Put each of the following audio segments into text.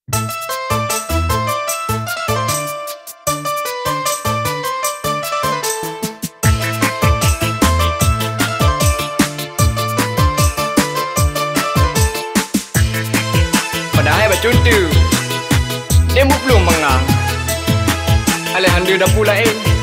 Padahal bercuntu dia belum mengang. Alhamdulillah pula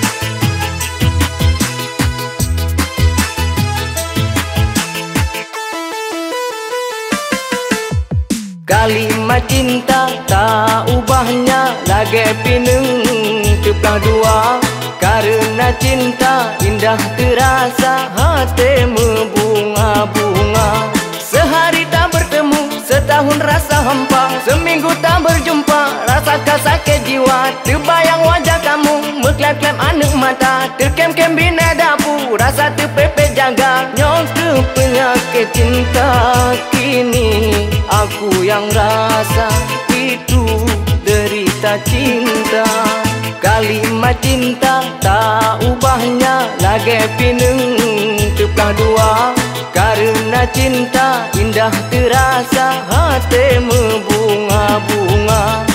Kalimat cinta tak ubahnya lagi pineng teplah dua. Karena cinta indah terasa hati membunga-bunga. Sehari tak bertemu, setahun rasa hampa. Seminggu tak berjumpa, rasakan sakit jiwa. Terbayang wajah kamu, meklep-klep anak mata. Terkem-kem bina dapu, rasa terpepet jaga. Nyong ke penyakit cinta kini aku yang rasa itu derita cinta. Kalimat cinta tak ubahnya lagi pineng teplah dua. Karena cinta indah terasa hati membunga-bunga.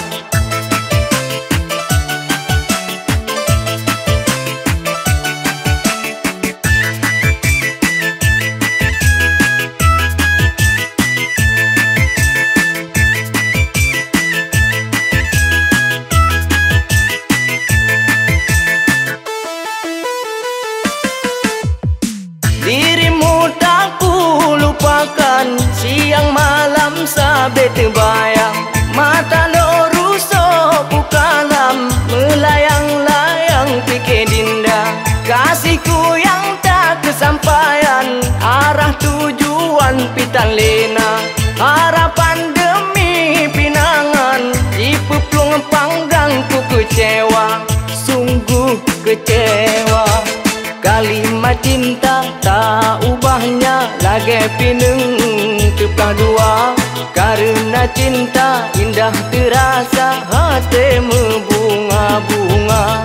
Dirimu tak ku lupakan, siang malam sabit terbayang. Mata lorusok bukalam, melayang-layang fikir dinda. Kasihku yang tak kesampaian, arah tujuan pitan lena. Harapan demi pinangan, dipeplung panggang ku kecewa. Sungguh kecewa. Kalimat cinta tak ubahnya lagi pineng teplah dua. Karena cinta indah terasa hati membunga-bunga.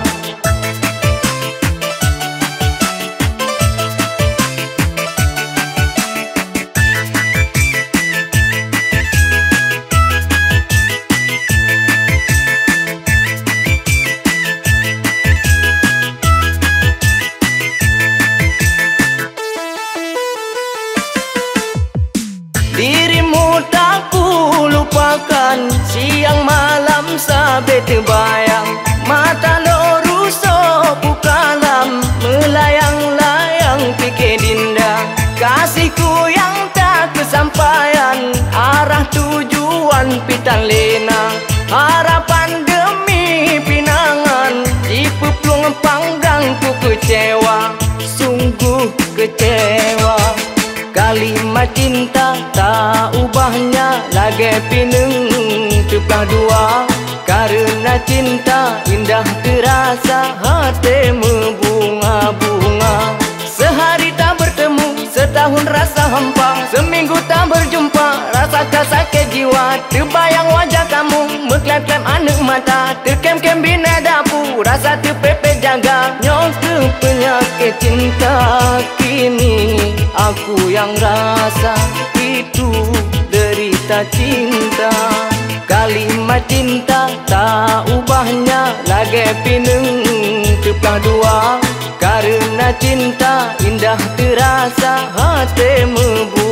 Dirimu tak ku lupakan, siang malam sabit terbayang. Mata lorusok bukalam, melayang-layang fikir dinda. Kasihku yang tak kesampaian, arah tujuan pitan lena. Harapan demi pinangan, dipeplung panggang ku kecewa. Sungguh kecewa. Kalimat cinta tak ubahnya lagi pineng teplah dua. Karena cinta indah terasa hati membunga-bunga. Sehari tak bertemu, setahun rasa hampa. Seminggu tak berjumpa, rasakan sakit jiwa. Terbayang wajah kamu, meklep-klep anak mata. Terkem-kem bina dapu, rasa terpepet jaga. Nyong ke penyakit cinta kini aku yang rasa itu derita cinta. Kalimat cinta tak ubahnya lagi pineng teplah dua. Karena cinta indah terasa hati membunga.